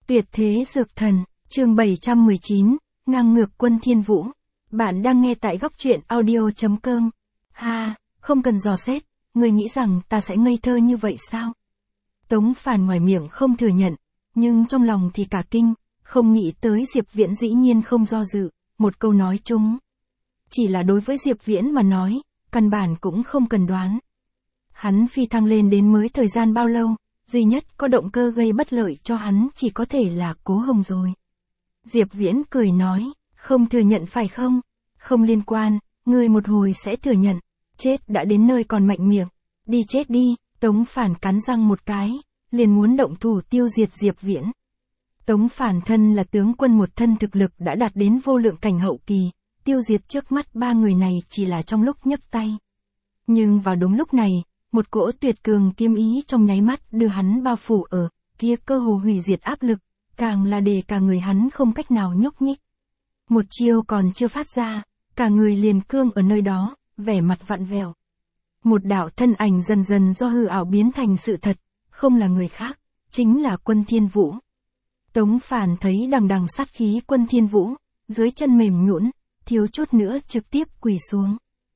Tuyệt thế dược thần, chương 719, ngang ngược Quân Thiên Vũ. Bạn đang nghe tại góc truyện audio.com. Ha, không cần dò xét, ngươi nghĩ rằng ta sẽ ngây thơ như vậy sao? Tống Phàn ngoài miệng không thừa nhận, nhưng trong lòng thì cả kinh, không nghĩ tới Diệp Viễn dĩ nhiên không do dự, một câu nói trúng. Chỉ là đối với Diệp Viễn mà nói, căn bản cũng không cần đoán. Hắn phi thăng lên đến mới thời gian bao lâu, duy nhất có động cơ gây bất lợi cho hắn chỉ có thể là Cố Hồng rồi. Diệp Viễn cười nói, không thừa nhận phải không? Không liên quan, ngươi một hồi sẽ thừa nhận. Chết đã đến nơi còn mạnh miệng. Đi chết đi, Tống Phàn cắn răng một cái, liền muốn động thủ tiêu diệt Diệp Viễn. Tống Phàn thân là tướng quân một thân thực lực đã đạt đến vô lượng cảnh hậu kỳ, tiêu diệt trước mắt ba người này chỉ là trong lúc nhấc tay. Nhưng vào đúng lúc này, một cỗ tuyệt cường kiếm ý trong nháy mắt đưa hắn bao phủ ở kia cơ hồ hủy diệt áp lực, càng là để cả người hắn không cách nào nhúc nhích. Một chiêu còn chưa phát ra, cả người liền cương ở nơi đó, vẻ mặt vặn vẹo. Một đạo thân ảnh dần dần do hư ảo biến thành sự thật, không là người khác, chính là Quân Thiên Vũ. Tống Phàn thấy đằng đằng sát khí Quân Thiên Vũ, dưới chân mềm nhũn, thiếu chút nữa trực tiếp quỳ xuống.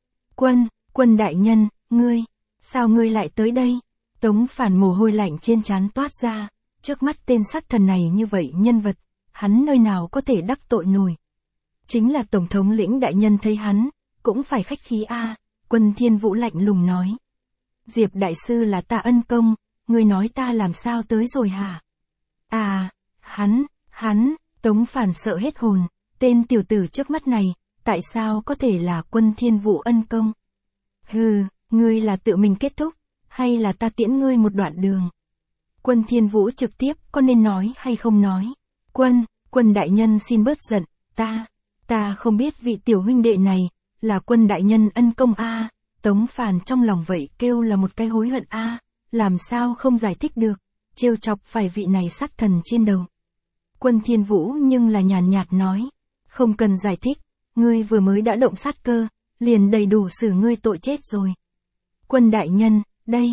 Quân đại nhân, sao ngươi lại tới đây? Tống Phàn mồ hôi lạnh trên trán toát ra, trước mắt tên sát thần này như vậy nhân vật, hắn nơi nào có thể đắc tội nổi. Chính là Tổng thống lĩnh đại nhân thấy hắn, cũng phải khách khí a. Quân Thiên Vũ lạnh lùng nói. Diệp đại sư là ta ân công, ngươi nói ta làm sao tới rồi hả? À, hắn, Tống Phàn sợ hết hồn, tên tiểu tử trước mắt này, tại sao có thể là Quân Thiên Vũ ân công? Hừ, ngươi là tự mình kết thúc, hay là ta tiễn ngươi một đoạn đường? Quân Thiên Vũ trực tiếp có nên nói hay không nói? Quân đại nhân xin bớt giận, ta không biết vị tiểu huynh đệ này, là Quân đại nhân ân công a. Tống Phàn trong lòng vậy kêu là một cái hối hận a, làm sao không giải thích được, trêu chọc phải vị này sát thần trên đầu. Quân Thiên Vũ nhưng là nhàn nhạt nói, không cần giải thích, ngươi vừa mới đã động sát cơ, liền đầy đủ xử ngươi tội chết rồi. Quân đại nhân,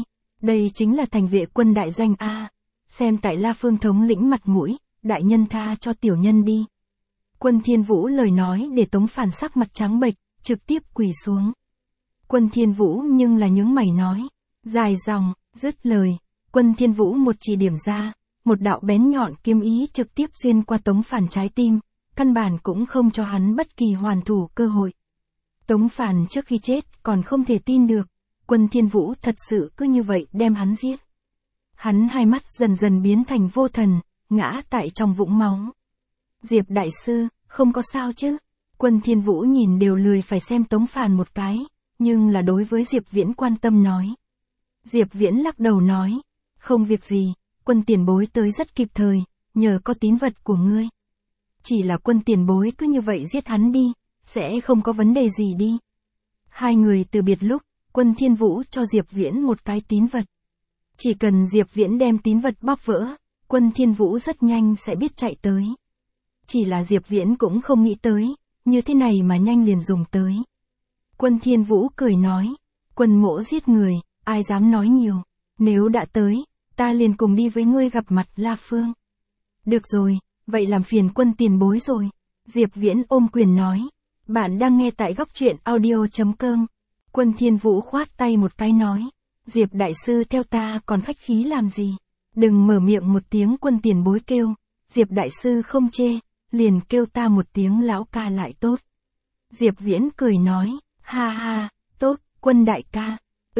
đây chính là thành vệ quân đại doanh a, xem tại La Phương thống lĩnh mặt mũi, đại nhân tha cho tiểu nhân đi. Quân Thiên Vũ lời nói để Tống Phàn sắc mặt trắng bệch, trực tiếp quỳ xuống. Quân Thiên Vũ nhưng là nhướng mày nói, dài dòng, dứt lời, Quân Thiên Vũ một chỉ điểm ra, một đạo bén nhọn kiếm ý trực tiếp xuyên qua Tống Phàn trái tim, căn bản cũng không cho hắn bất kỳ hoàn thủ cơ hội. Tống Phàn trước khi chết còn không thể tin được, Quân Thiên Vũ thật sự cứ như vậy đem hắn giết. Hắn hai mắt dần dần biến thành vô thần, ngã tại trong vũng máu. Diệp đại sư, không có sao chứ? Quân Thiên Vũ nhìn đều lười phải xem Tống Phàn một cái, nhưng là đối với Diệp Viễn quan tâm nói. Diệp Viễn lắc đầu nói, không việc gì, Quân tiền bối tới rất kịp thời, nhờ có tín vật của ngươi. Chỉ là Quân tiền bối cứ như vậy giết hắn đi, sẽ không có vấn đề gì đi. Hai người từ biệt lúc, Quân Thiên Vũ cho Diệp Viễn một cái tín vật. Chỉ cần Diệp Viễn đem tín vật bóp vỡ, Quân Thiên Vũ rất nhanh sẽ biết chạy tới. Chỉ là Diệp Viễn cũng không nghĩ tới, như thế này mà nhanh liền dùng tới. Quân Thiên Vũ cười nói, Quân mỗ giết người, ai dám nói nhiều, nếu đã tới, ta liền cùng đi với ngươi gặp mặt La Phương. Được rồi, vậy làm phiền Quân tiền bối rồi. Diệp Viễn ôm quyền nói, bạn đang nghe tại góc truyện audio.com. Quân Thiên Vũ khoát tay một cái nói, Diệp đại sư theo ta còn khách khí làm gì? Đừng mở miệng một tiếng Quân tiền bối kêu, Diệp đại sư không chê, liền kêu ta một tiếng lão ca lại tốt. Diệp Viễn cười nói, ha, tốt, Quân đại ca.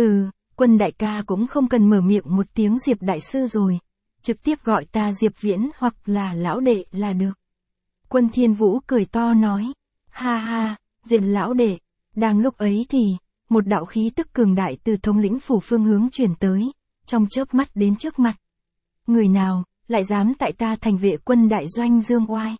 Quân đại ca cũng không cần mở miệng một tiếng Diệp đại sư rồi, trực tiếp gọi ta Diệp Viễn hoặc là lão đệ là được. Quân Thiên Vũ cười to nói, ha, Diệp lão đệ. Đang lúc ấy thì, một đạo khí tức cường đại từ thống lĩnh phủ phương hướng truyền tới, trong chớp mắt đến trước mặt. Người nào, lại dám tại ta thành vệ quân đại doanh dương oai?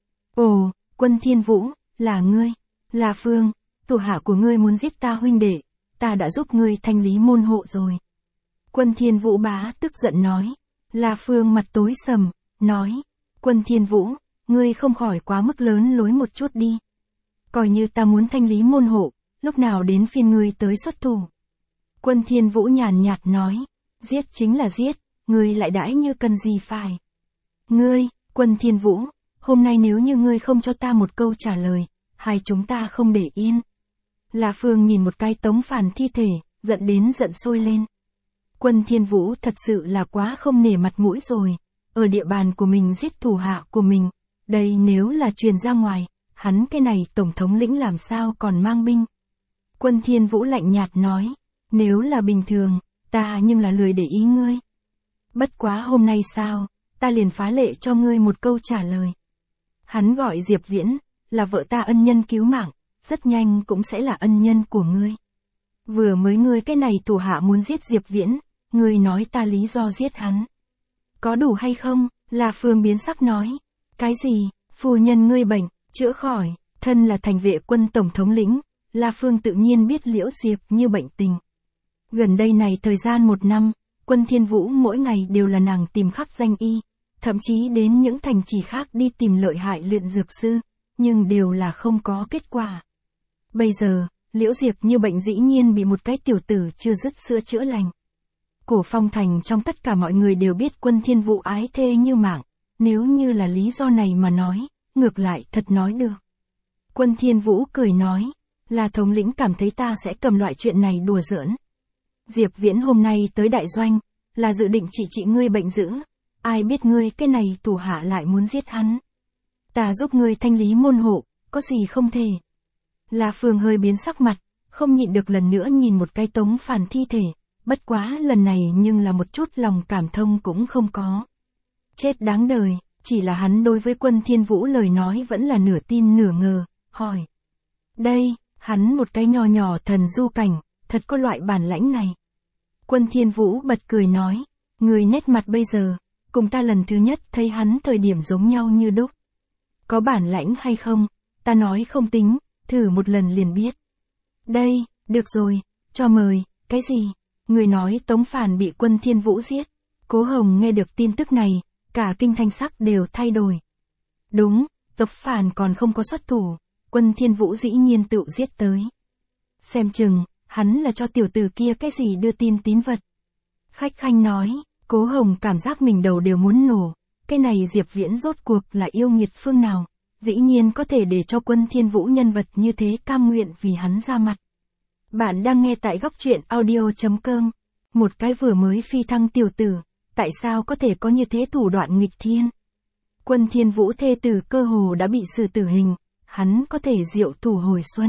Ồ, Quân Thiên Vũ, là ngươi, là Phương, thủ hạ của ngươi muốn giết ta huynh đệ, ta đã giúp ngươi thanh lý môn hộ rồi. Quân Thiên Vũ bá tức giận nói, La Phương mặt tối sầm, nói, Quân Thiên Vũ, ngươi không khỏi quá mức lớn lối một chút đi. Coi như ta muốn thanh lý môn hộ, lúc nào đến phiên ngươi tới xuất thủ. Quân Thiên Vũ nhàn nhạt nói, giết chính là giết, ngươi lại đãi như cần gì phải. Ngươi, Quân Thiên Vũ, hôm nay nếu như ngươi không cho ta một câu trả lời, hai chúng ta không để yên. La Phương nhìn một cái Tống Phàn thi thể, giận đến giận sôi lên. Quân Thiên Vũ thật sự là quá không nể mặt mũi rồi, ở địa bàn của mình giết thủ hạ của mình, đây nếu là truyền ra ngoài, hắn cái này tổng thống lĩnh làm sao còn mang binh. Quân Thiên Vũ lạnh nhạt nói, nếu là bình thường, ta nhưng là lười để ý ngươi. Bất quá hôm nay sao, ta liền phá lệ cho ngươi một câu trả lời. Hắn gọi Diệp Viễn, là vợ ta ân nhân cứu mạng, rất nhanh cũng sẽ là ân nhân của ngươi. Vừa mới ngươi cái này thủ hạ muốn giết Diệp Viễn, ngươi nói ta lý do giết hắn. Có đủ hay không? La Phương biến sắc nói. Cái gì? Phu nhân ngươi bệnh, chữa khỏi, thân là thành vệ quân tổng thống lĩnh, La Phương tự nhiên biết Liễu Diệp như bệnh tình. Gần đây này thời gian 1 năm, Quân Thiên Vũ mỗi ngày đều là nàng tìm khắp danh y, thậm chí đến những thành trì khác đi tìm lợi hại luyện dược sư, nhưng đều là không có kết quả. Bây giờ, Liễu Diệp như bệnh dĩ nhiên bị một cái tiểu tử chưa dứt sữa chữa lành. Cổ Phong Thành trong tất cả mọi người đều biết Quân Thiên Vũ ái thê như mạng, nếu như là lý do này mà nói, ngược lại thật nói được. Quân Thiên Vũ cười nói, là thống lĩnh cảm thấy ta sẽ cầm loại chuyện này đùa giỡn. Diệp Viễn hôm nay tới đại doanh, là dự định trị ngươi bệnh dữ, ai biết ngươi cái này thủ hạ lại muốn giết hắn. Ta giúp ngươi thanh lý môn hộ, có gì không thể. La Phương hơi biến sắc mặt, không nhịn được lần nữa nhìn một cái Tống Phàn thi thể, bất quá lần này nhưng là một chút lòng cảm thông cũng không có. Chết đáng đời, chỉ là hắn đối với Quân Thiên Vũ lời nói vẫn là nửa tin nửa ngờ, hỏi. Đây, hắn một cái nho nhỏ thần du cảnh, thật có loại bản lãnh này. Quân Thiên Vũ bật cười nói, người nét mặt bây giờ, cùng ta lần thứ nhất thấy hắn thời điểm giống nhau như đúc. Có bản lãnh hay không, ta nói không tính, thử một lần liền biết. Đây, được rồi, cho mời, cái gì? Người nói Tống Phàn bị Quân Thiên Vũ giết. Cố Hồng nghe được tin tức này, cả kinh thanh sắc đều thay đổi. Đúng, Tống Phàn còn không có xuất thủ, Quân Thiên Vũ dĩ nhiên tự giết tới. Xem chừng, hắn là cho tiểu tử kia cái gì đưa tin tín vật. Khách khanh nói, Cố Hồng cảm giác mình đầu đều muốn nổ, cái này Diệp Viễn rốt cuộc là yêu nghiệt phương nào, dĩ nhiên có thể để cho Quân Thiên Vũ nhân vật như thế cam nguyện vì hắn ra mặt. Bạn đang nghe tại góc truyện audio.com, một cái vừa mới phi thăng tiểu tử, tại sao có thể có như thế thủ đoạn nghịch thiên. Quân Thiên Vũ thê tử cơ hồ đã bị xử tử hình, hắn có thể diệu thủ hồi xuân.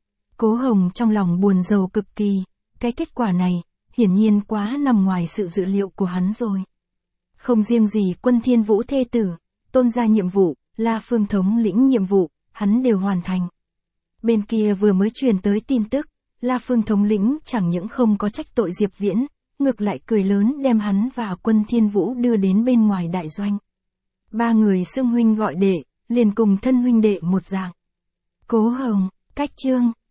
Cố Hồng trong lòng buồn rầu cực kỳ, cái kết quả này, hiển nhiên quá nằm ngoài sự dự liệu của hắn rồi. Không riêng gì Quân Thiên Vũ thê tử, Tôn gia nhiệm vụ, La Phương thống lĩnh nhiệm vụ, hắn đều hoàn thành. Bên kia vừa mới truyền tới tin tức, La Phương thống lĩnh chẳng những không có trách tội Diệp Viễn, ngược lại cười lớn đem hắn và Quân Thiên Vũ đưa đến bên ngoài đại doanh. 3 người xưng huynh gọi đệ, liền cùng thân huynh đệ một dạng. Cố Hồng, Cách Chương,